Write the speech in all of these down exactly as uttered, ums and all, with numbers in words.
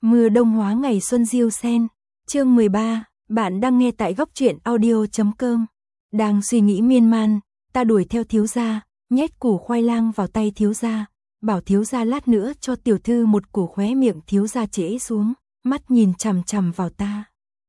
Mưa đông hóa ngày xuân diêu sen. Chương mười ba, bạn đang nghe tại góc truyện audio chấm com. Đang suy nghĩ miên man, ta đuổi theo thiếu gia, nhét củ khoai lang vào tay thiếu gia, bảo thiếu gia lát nữa cho tiểu thư một củ, khóe miệng thiếu gia trễ xuống, mắt nhìn chằm chằm vào ta.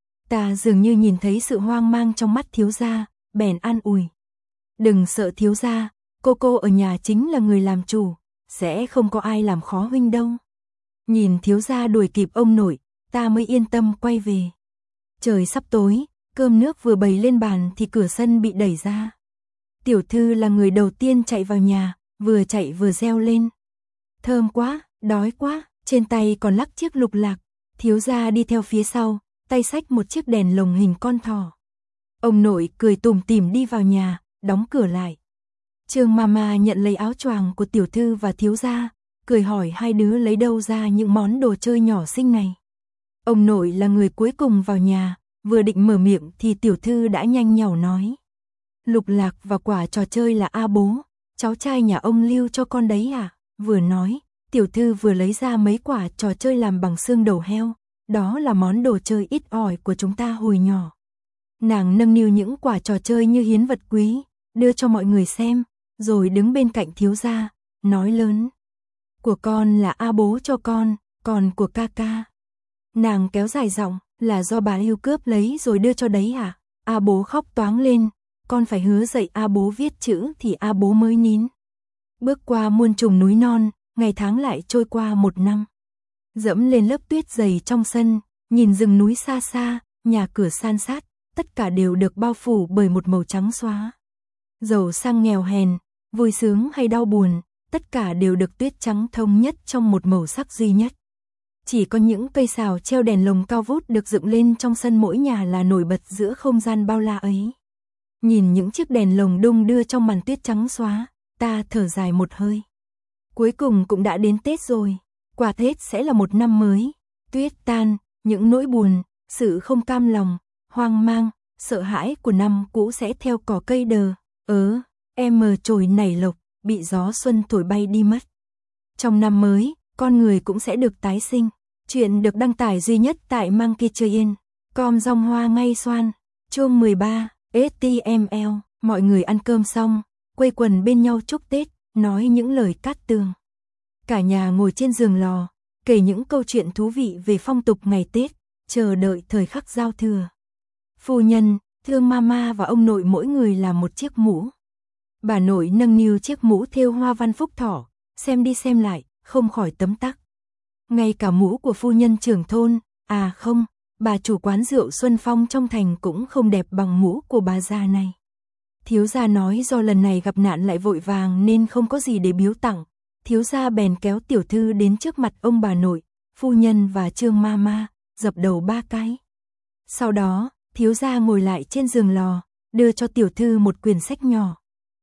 Ta dường như nhìn thấy sự hoang mang trong mắt thiếu gia, bèn an ủi. Đừng sợ thiếu gia, cô cô ở nhà chính là người làm chủ, sẽ không có ai làm khó huynh đâu. Nhìn thiếu gia đuổi kịp ông nội, ta mới yên tâm quay về. Trời sắp tối, cơm nước vừa bày lên bàn thì cửa sân bị đẩy ra. Tiểu thư là người đầu tiên chạy vào nhà, vừa chạy vừa reo lên. Thơm quá, đói quá, trên tay còn lắc chiếc lục lạc. Thiếu gia đi theo phía sau, tay xách một chiếc đèn lồng hình con thỏ. Ông nội cười tủm tỉm đi vào nhà, đóng cửa lại. Trương Mama nhận lấy áo choàng của tiểu thư và thiếu gia, cười hỏi hai đứa lấy đâu ra những món đồ chơi nhỏ xinh này. Ông nội là người cuối cùng vào nhà, vừa định mở miệng thì tiểu thư đã nhanh nhảu nói. Lục lạc và quả trò chơi là A bố, cháu trai nhà ông lưu cho con đấy à? Vừa nói, tiểu thư vừa lấy ra mấy quả trò chơi làm bằng xương đầu heo, đó là món đồ chơi ít ỏi của chúng ta hồi nhỏ. Nàng nâng niu những quả trò chơi như hiến vật quý, đưa cho mọi người xem, rồi đứng bên cạnh thiếu gia, nói lớn. Của con là A bố cho con, còn của ca ca. Nàng kéo dài giọng, là do bà Lưu cướp lấy rồi đưa cho đấy à? A bố khóc toáng lên, con phải hứa dạy A bố viết chữ thì A bố mới nín. Bước qua muôn trùng núi non, ngày tháng lại trôi qua một năm. Dẫm lên lớp tuyết dày trong sân, nhìn rừng núi xa xa, nhà cửa san sát, tất cả đều được bao phủ bởi một màu trắng xóa. Giàu sang nghèo hèn, vui sướng hay đau buồn, tất cả đều được tuyết trắng thông nhất trong một màu sắc duy nhất. Chỉ có những cây sào treo đèn lồng cao vút được dựng lên trong sân mỗi nhà là nổi bật giữa không gian bao la ấy. Nhìn những chiếc đèn lồng đung đưa trong màn tuyết trắng xóa, ta thở dài một hơi. Cuối cùng cũng đã đến Tết rồi, quả Tết sẽ là một năm mới. Tuyết tan, những nỗi buồn, sự không cam lòng, hoang mang, sợ hãi của năm cũ sẽ theo cỏ cây đờ, ớ, em mờ trồi nảy lộc, bị gió xuân thổi bay đi mất. Trong năm mới, con người cũng sẽ được tái sinh. Chuyện được đăng tải duy nhất tại Monkey Train, com rong hoa ngay xoan. Chương mười ba, ét tê em lờ. Mọi người ăn cơm xong, quây quần bên nhau chúc Tết, nói những lời cát tường. Cả nhà ngồi trên giường lò, kể những câu chuyện thú vị về phong tục ngày Tết, chờ đợi thời khắc giao thừa. Phu nhân, Thương Mama và ông nội mỗi người làm một chiếc mũ. Bà nội nâng niu chiếc mũ thêu hoa văn phúc thỏ, xem đi xem lại, không khỏi tấm tắc. Ngay cả mũ của phu nhân trưởng thôn, à không, bà chủ quán rượu Xuân Phong trong thành cũng không đẹp bằng mũ của bà già này. Thiếu gia nói do lần này gặp nạn lại vội vàng nên không có gì để biếu tặng. Thiếu gia bèn kéo tiểu thư đến trước mặt ông bà nội, phu nhân và Trương Mama, dập đầu ba cái. Sau đó, thiếu gia ngồi lại trên giường lò, đưa cho tiểu thư một quyển sách nhỏ.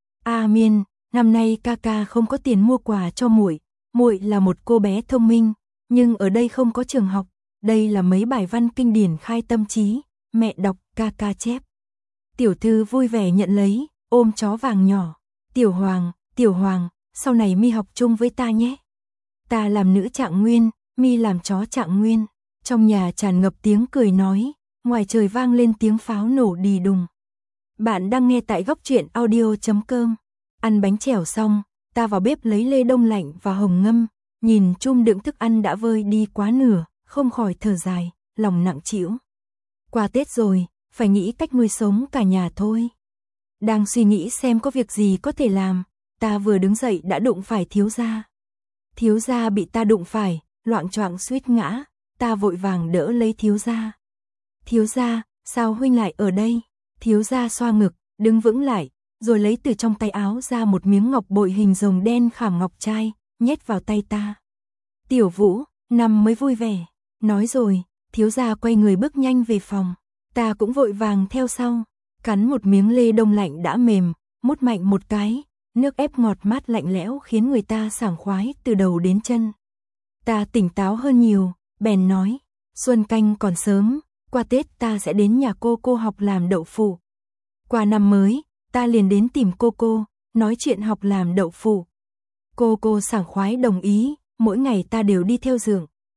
A Miên, năm nay ca ca không có tiền mua quà cho muội. Muội là một cô bé thông minh, nhưng ở đây không có trường học, đây là mấy bài văn kinh điển khai tâm trí, mẹ đọc, ca ca chép. Tiểu thư vui vẻ nhận lấy, ôm chó vàng nhỏ. Tiểu Hoàng, Tiểu Hoàng, sau này mi học chung với ta nhé. Ta làm nữ Trạng Nguyên, mi làm chó Trạng Nguyên. Trong nhà tràn ngập tiếng cười nói, ngoài trời vang lên tiếng pháo nổ đì đùng. Bạn đang nghe tại góc truyện audio chấm com. Ăn bánh chèo xong, ta vào bếp lấy lê đông lạnh và hồng ngâm, nhìn chum đựng thức ăn đã vơi đi quá nửa, không khỏi thở dài, lòng nặng trĩu. Qua Tết rồi, phải nghĩ cách nuôi sống cả nhà thôi. Đang suy nghĩ xem có việc gì có thể làm, ta vừa đứng dậy đã đụng phải thiếu gia. Thiếu gia bị ta đụng phải, loạng choạng suýt ngã, ta vội vàng đỡ lấy thiếu gia. Thiếu gia, sao huynh lại ở đây? Thiếu gia xoa ngực, đứng vững lại, rồi lấy từ trong tay áo ra một miếng ngọc bội hình rồng đen khảm ngọc trai, nhét vào tay ta. Tiểu Vũ, năm mới vui vẻ. Nói rồi, thiếu gia quay người bước nhanh về phòng. Ta cũng vội vàng theo sau, cắn một miếng lê đông lạnh đã mềm, mút mạnh một cái, nước ép ngọt mát lạnh lẽo khiến người ta sảng khoái từ đầu đến chân. Ta tỉnh táo hơn nhiều, bèn nói, Xuân Canh còn sớm, qua Tết ta sẽ đến nhà cô cô học làm đậu phụ. Qua năm mới, ta liền đến tìm cô cô, nói chuyện học làm đậu phụ. Cô cô sảng khoái đồng ý, mỗi ngày ta đều đi theo giường,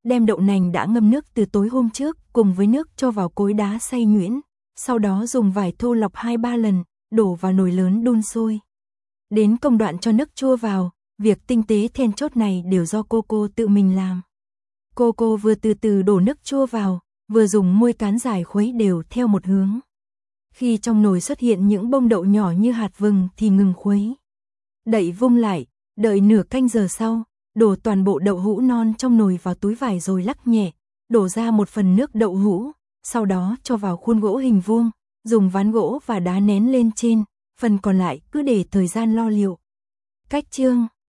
đem đậu nành đã ngâm nước từ tối hôm trước cùng với nước cho vào cối đá xay nhuyễn, sau đó dùng vải thô lọc hai ba lần, đổ vào nồi lớn đun sôi. Đến công đoạn cho nước chua vào, việc tinh tế then chốt này đều do cô cô tự mình làm. Cô cô vừa từ từ đổ nước chua vào, vừa dùng muôi cán dài khuấy đều theo một hướng. Khi trong nồi xuất hiện những bông đậu nhỏ như hạt vừng thì ngừng khuấy. Đậy vung lại, đợi nửa canh giờ sau, đổ toàn bộ đậu hũ non trong nồi vào túi vải rồi lắc nhẹ, đổ ra một phần nước đậu hũ, sau đó cho vào khuôn gỗ hình vuông, dùng ván gỗ và đá nén lên trên, phần còn lại cứ để thời gian lo liệu. Cách chương